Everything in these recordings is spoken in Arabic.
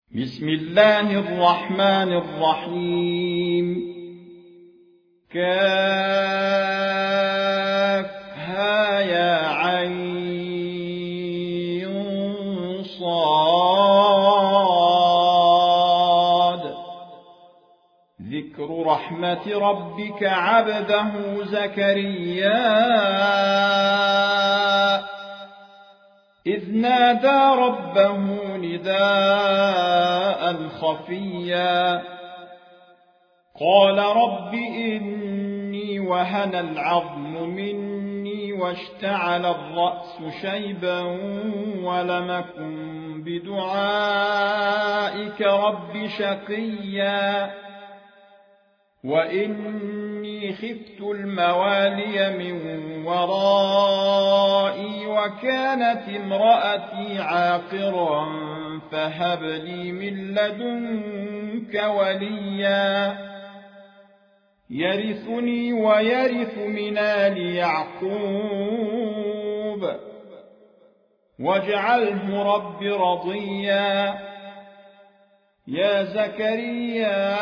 بسم الله الرحمن الرحيم كافها يا عين صاد ذكر رحمة ربك عبده زكريا إذ نادى ربه نداء خفيا قال رب إني وهن العظم مني واشتعل الرأس شيبا ولم أكن بدعائك رب شقيا وإني خفت الموالي من ورائي وكانت امرأتي عاقرا فهب لي من لدنك وليا يرثني ويرث من آل يعقوب واجعله رب رضيا يا زكريا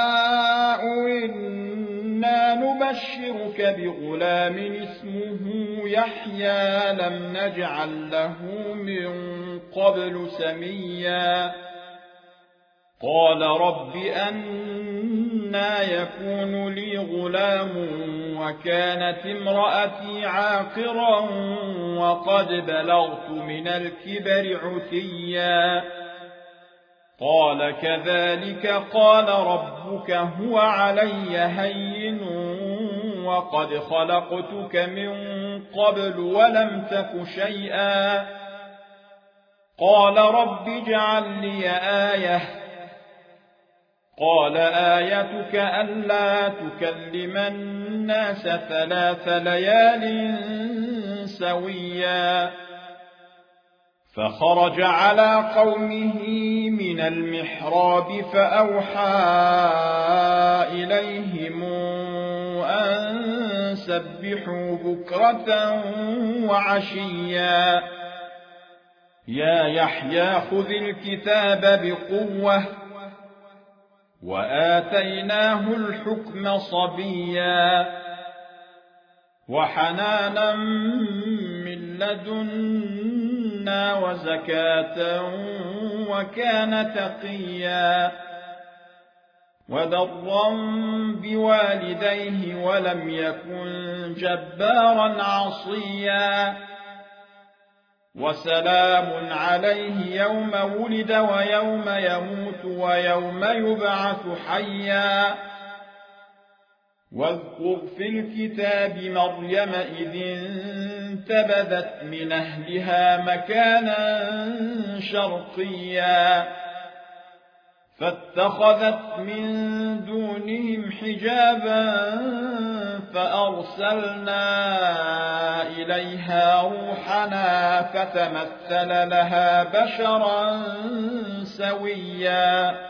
إنا نبشرك بغلام اسمه يحيى لم نجعل له من قبل سميا قال رب أنى يكون لي غلام وكانت امرأتي عاقرا وقد بلغت من الكبر عتيا قال كذلك قال ربك هو علي هين وقد خلقتك من قبل ولم تك شيئا قال رب اجعل لي آية قال آيتك ألا تكلم الناس 3 ليال سويا فخرج على قومه من المحراب فأوحى إليهم أن سبحوا بكرة وعشيا يا يحيى خذ الكتاب بقوة وآتيناه الحكم صبيا وحنانا من لدنا وزكاة وكان تقيا وبرا بوالديه ولم يكن جبارا عصيا وسلام عليه يوم ولد ويوم يموت ويوم يبعث حيا واذكر في الكتاب مريم إذ انتبذت من أهلها مكانا شرقيا فاتخذت من دونهم حجابا فأرسلنا إليها روحنا فتمثل لها بشرا سويا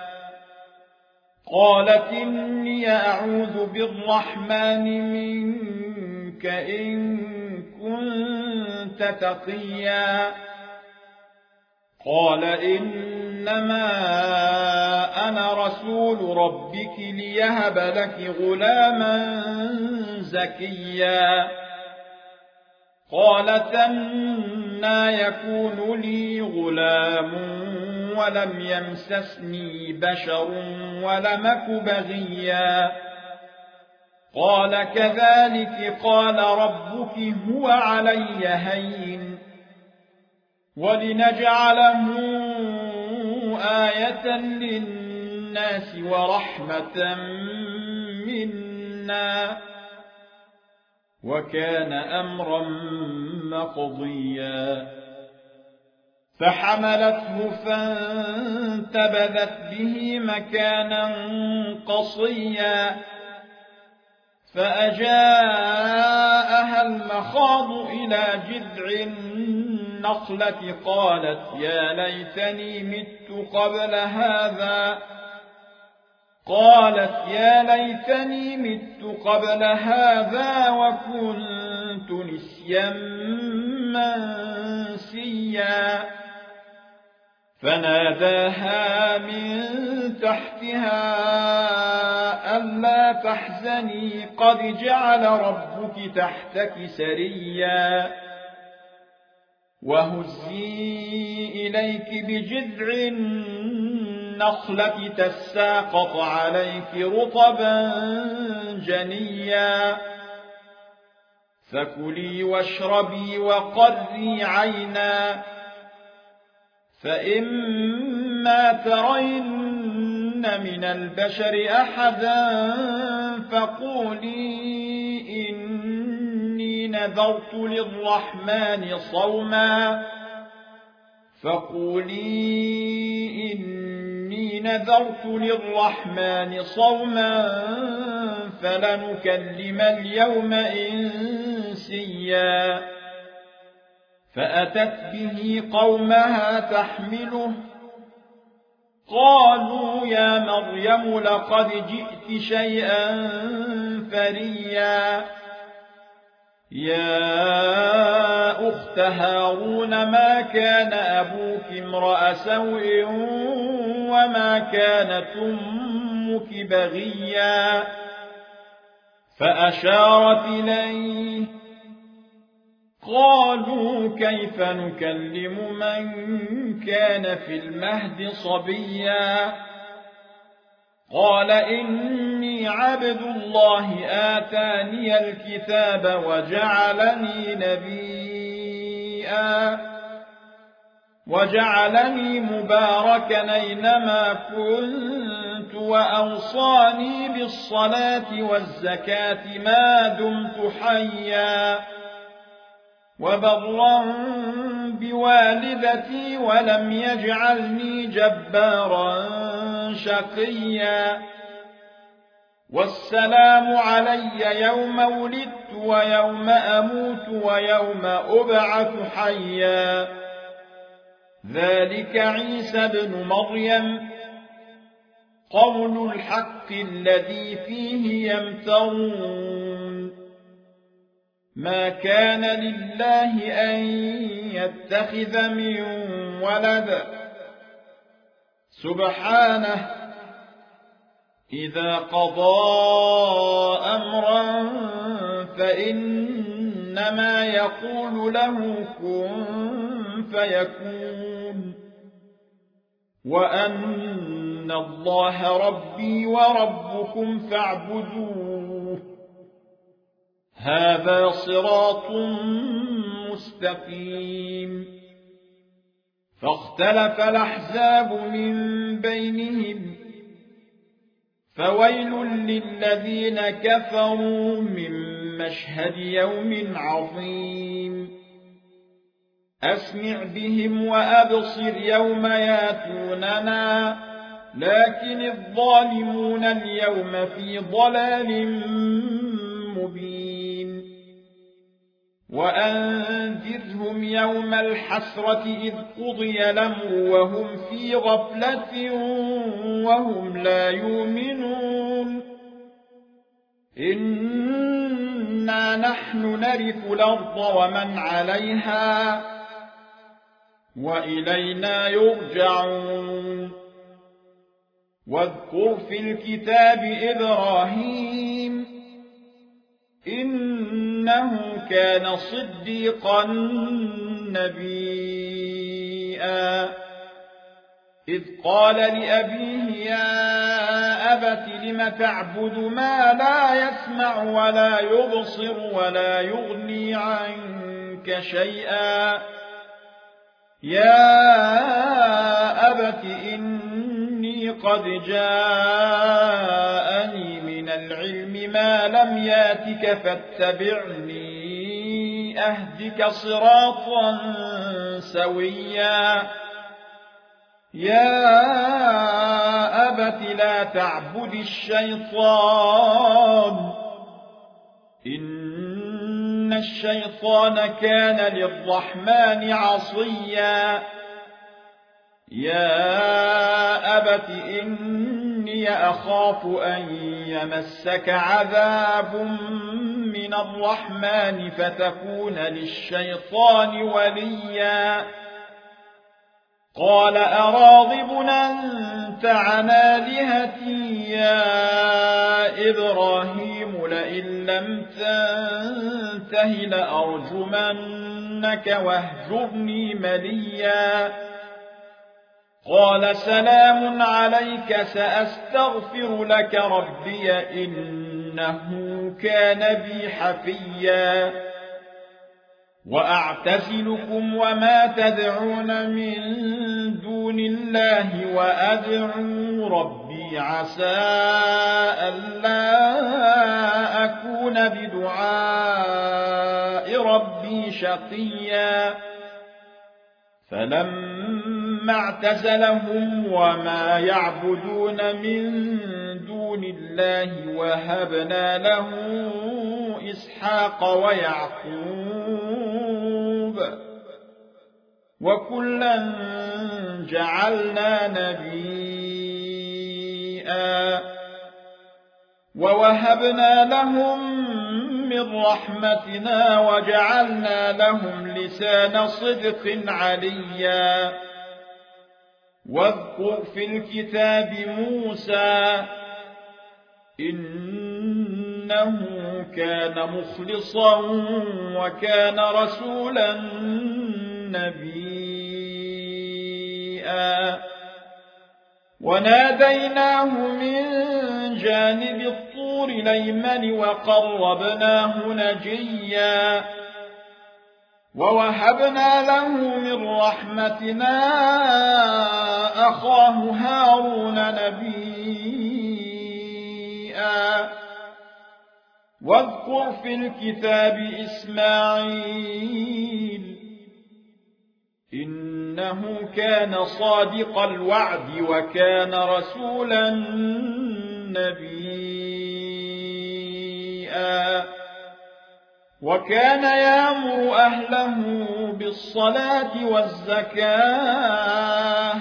قالت إني أعوذ بالرحمن منك إن كنت تقيا قال إنما أنا رسول ربك ليهب لك غلاما زكيا قالت أنى يكون لي غلام ولم يمسسني بشر ولم أك بغيا قال كذلك قال ربك هو علي هين ولنجعله آية للناس ورحمة منا وكان أمرا مقضيا فحملته فانتبذت به مكانا قصيا فأجاءها المخاض إلى جذع النخلة قالت يا ليتني مت قبل هذا وكنت نسيا منسيا فناداها من تحتها ألا تحزني قد جعل ربك تحتك سريا وهزي إليك بجذع النخلة تساقط عليك رطبا جنيا فكلي واشربي وقري عينا فإما ترين من البشر أحدا فقولي إني نذرت للرحمن صوما فلنكلم اليوم إنسيا فأتت به قومها تحمله قالوا يا مريم لقد جئت شيئا فريا يا أخت هارون ما كان أبوك امرأ سوء وما كانت أمك بغيا فأشارت إليه قالوا كيف نكلم من كان في المهد صبيا قال إني عبد الله آتاني الكتاب وجعلني مباركا أينما كنت وأوصاني بالصلاة والزكاة ما دمت حيا وبرا بوالدتي ولم يجعلني جبارا شقيا والسلام علي يوم ولدت ويوم أموت ويوم أبعث حيا ذلك عيسى بن مريم قول الحق الذي فيه يمترون ما كان لله أن يتخذ من ولد سبحانه إذا قضى أمرا فإنما يقول له كن فيكون وأن الله ربي وربكم فاعبدوه هذا صراط مستقيم فاختلف الأحزاب من بينهم فويل للذين كفروا من مشهد يوم عظيم أسمع بهم وأبصر يوم ياتوننا لكن الظالمون اليوم في ضلال مبين وأنذرهم يوم الحسرة إذ قضي الأمر وهم في غفلة وهم لا يؤمنون إنا نحن نرث الأرض ومن عليها وإلينا يرجعون واذكر في الكتاب إبراهيم إنه كان صديقا نبيا إذ قال لأبيه يا أبت لم تعبد ما لا يسمع ولا يبصر ولا يغني عنك شيئا يا أبت إني قد جاءني من العلم ما لم ياتك فاتبعني أهدك صراطا سويا يا أبت لا تعبد الشيطان إن الشيطان كان للرحمن عصيا يا أبت إني أخاف أن يمسك عذاب من الرحمن فتكون للشيطان وليا قال أراغب أنت عن آلهتي يا إبراهيم لئن لم تنته لأرجمنك واهجرني مليا قال سلام عليك سأستغفر لك ربي إنه كان بي حفيا وأعتزلكم وما تدعون من دون الله وأدعو ربي عسى ألا أكون بدعاء ربي شقيا فلما اعتزلهم وما يعبدون من دون الله وهبنا له إسحاق ويعقوب وكلا جعلنا نبيا ووهبنا لهم من رحمتنا وجعلنا لهم لسان صدق عليا واذكر في الكتاب موسى إنه كان مخلصا وكان رسولا نبيا وناديناه من جانب الطور الأيمن وقربناه نجيا ووهبنا له من رحمتنا أخاه هارون نبيا واذكر في الكتاب إسماعيل إنه كان صادق الوعد وكان رسولا نبيا وكان يأمر أهله بالصلاة والزكاة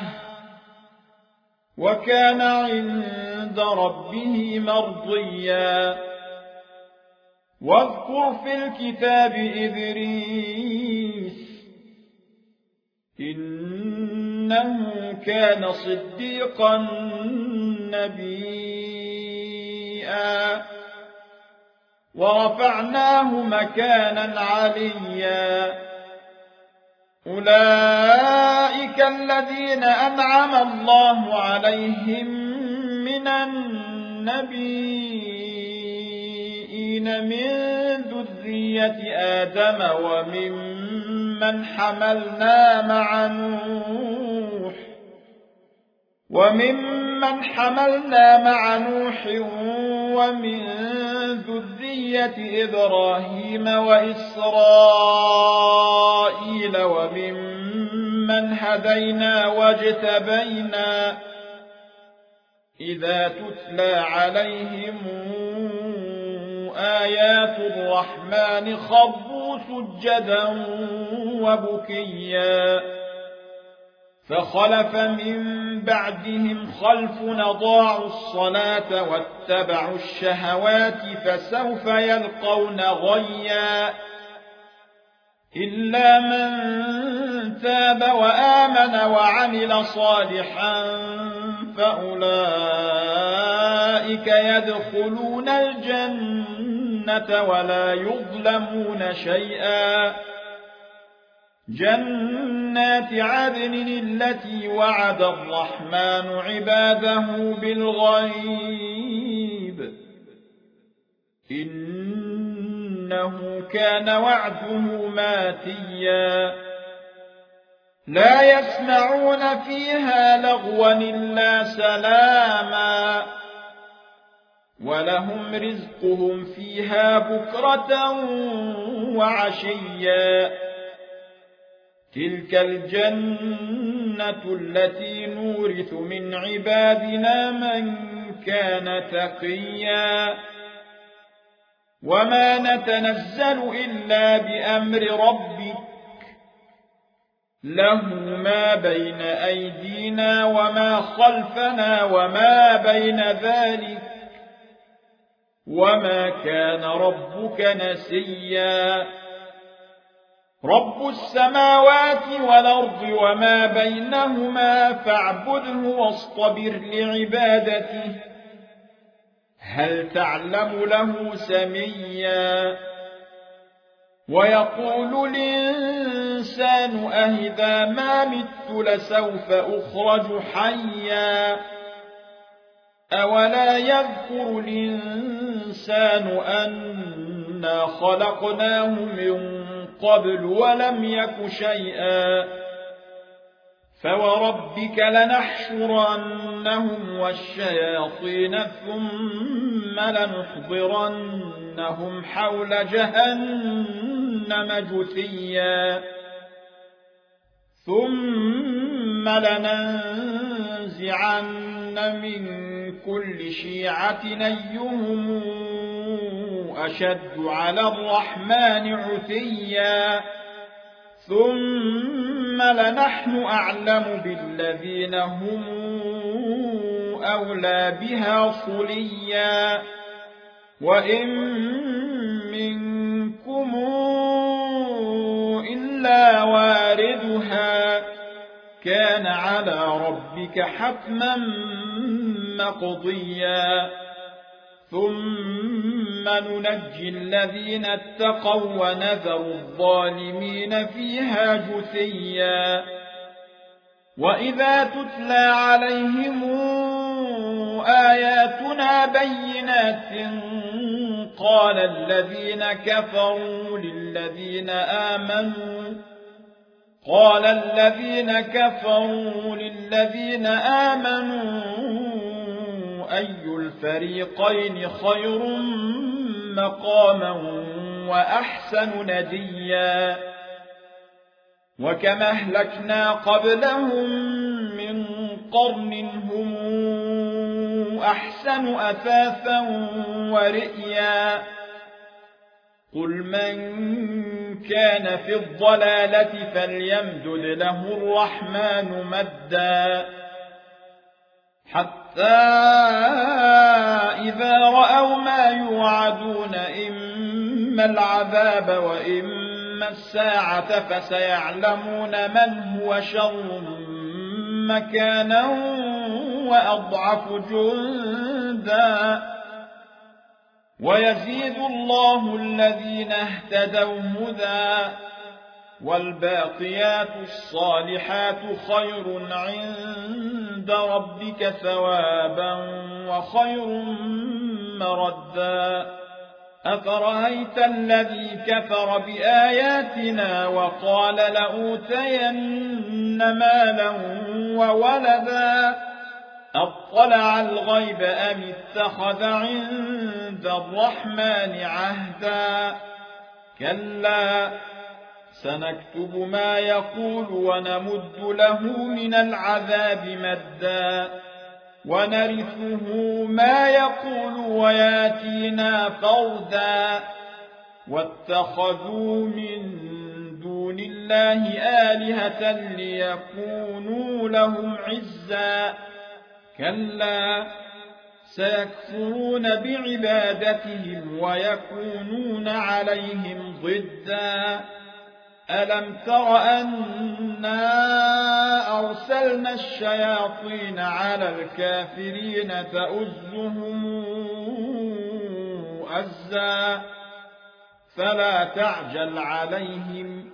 وكان عند ربه مرضيا واذكر في الكتاب إدريس إنه كان صديقا نبيا ورفعناه مكانا عليا أولئك الذين أنعم الله عليهم من النبيين من ذرية آدم وممن حملنا مع نوح ومن ذرية إبراهيم وإسرائيل وممن هدينا واجتبينا إذا تتلى عليهم آيات الرحمن خروا سجدا وبكيا فخلف من بعدهم خلف أضاعوا الصلاة واتبعوا الشهوات فسوف يلقون غيا إلا من تاب وآمن وعمل صالحا فأولئك يدخلون الجنة ولا يظلمون شيئا جنات عدن التي وعد الرحمن عباده بالغيب إنه كان وعده ماتيا لا يسمعون فيها لغوا إلا سلاما ولهم رزقهم فيها بكرة وعشيا تلك الجنة التي نورث من عبادنا من كان تقيا وما نتنزل إلا بأمر ربك له ما بين أيدينا وما خلفنا وما بين ذلك وما كان ربك نسيا رب السماوات والأرض وما بينهما فاعبده واصطبر لعبادته هل تعلم له سميا ويقول الإنسان أهذا ما مت لسوف أخرج حيا أولا يذكر الإنسان أنا خلقناه من قبل ولم يك شيئا فوربك لنحشرنهم والشياطين ثم لنحضرنهم حول جهنم جثيا ثم لننزعن من كل شيعة أيهم أشد على الرحمن عتيا ثم لنحن أعلم بالذين هم أولى بها صليا وإن منكم إلا واردها كان على ربك حتما مقضيا ثم ننجي الذين اتقوا ونذر الظالمين فيها جثيا وإذا تتلى عليهم آياتنا بينات قال الذين كفروا للذين آمنوا أي الفريقين خير مقاما وأحسن نديا وكم أهلكنا قبلهم من قرن هم أحسن أثاثا ورئيا قل من كان في الضلالة فليمدد له الرحمن مدا حتى إذا رأوا ما يوعدون إما العذاب وإما الساعة فسيعلمون من هو شر مكانا وأضعف جندا ويزيد الله الذين اهتدوا هدى والباقيات الصالحات خير عند ربك ثوابا وخير مردا أفرأيت الذي كفر بآياتنا وقال لأوتين مالا وولدا أطلع الغيب أم اتخذ عند الرحمن عهدا كلا سنكتب ما يقول ونمد له من العذاب مدا ونرثه ما يقول وياتينا فردا واتخذوا من دون الله آلهة ليكونوا لهم عزا كلا سيكفرون بعبادتهم ويكونون عليهم ضدا ألم تر أنا أرسلنا الشياطين على الكافرين تؤزهم أزا فلا تعجل عليهم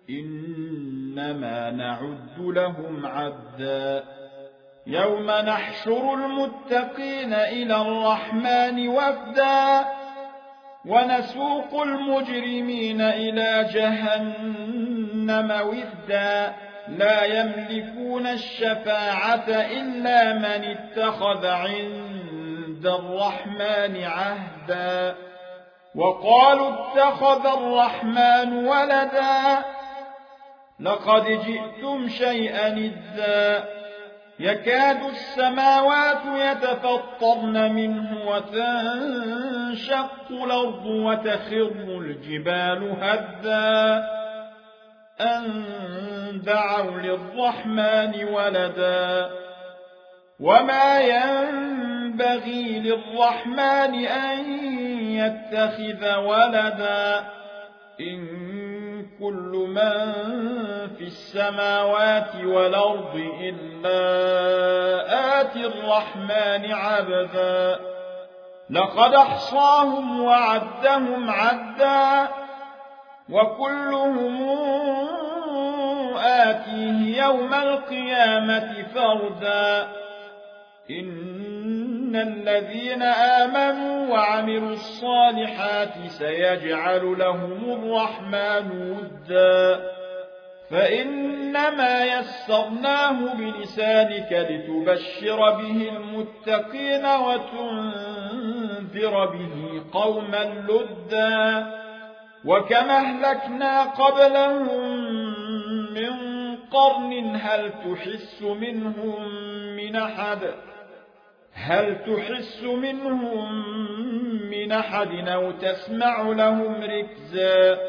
إنما نعد لهم عدا يوم نحشر المتقين إلى الرحمن وفدا ونسوق المجرمين إلى جهنم وفدا لا يملكون الشفاعة إلا من اتخذ عند الرحمن عهدا وقالوا اتخذ الرحمن ولدا لقد جئتم شيئا إدا يكاد السماوات يتفطرن منه وتنشق الأرض وتخر الجبال هدا أن دعوا للرحمن ولدا وما ينبغي للرحمن أن يتخذ ولدا إن كل من في السماوات والأرض إلا آتي الرحمن عبدا لقد أحصاهم وعدهم عدا وكلهم آتيه يوم القيامة فردا إن الذين آمنوا وعملوا الصالحات سيجعل لهم الرحمن ودا فإنما يسرناه بلسانك لتبشر به المتقين وتنذر به قوما لدا وكما أهلكنا قبلهم من قرن هل تحس منهم من أحد أو تسمع لهم ركزا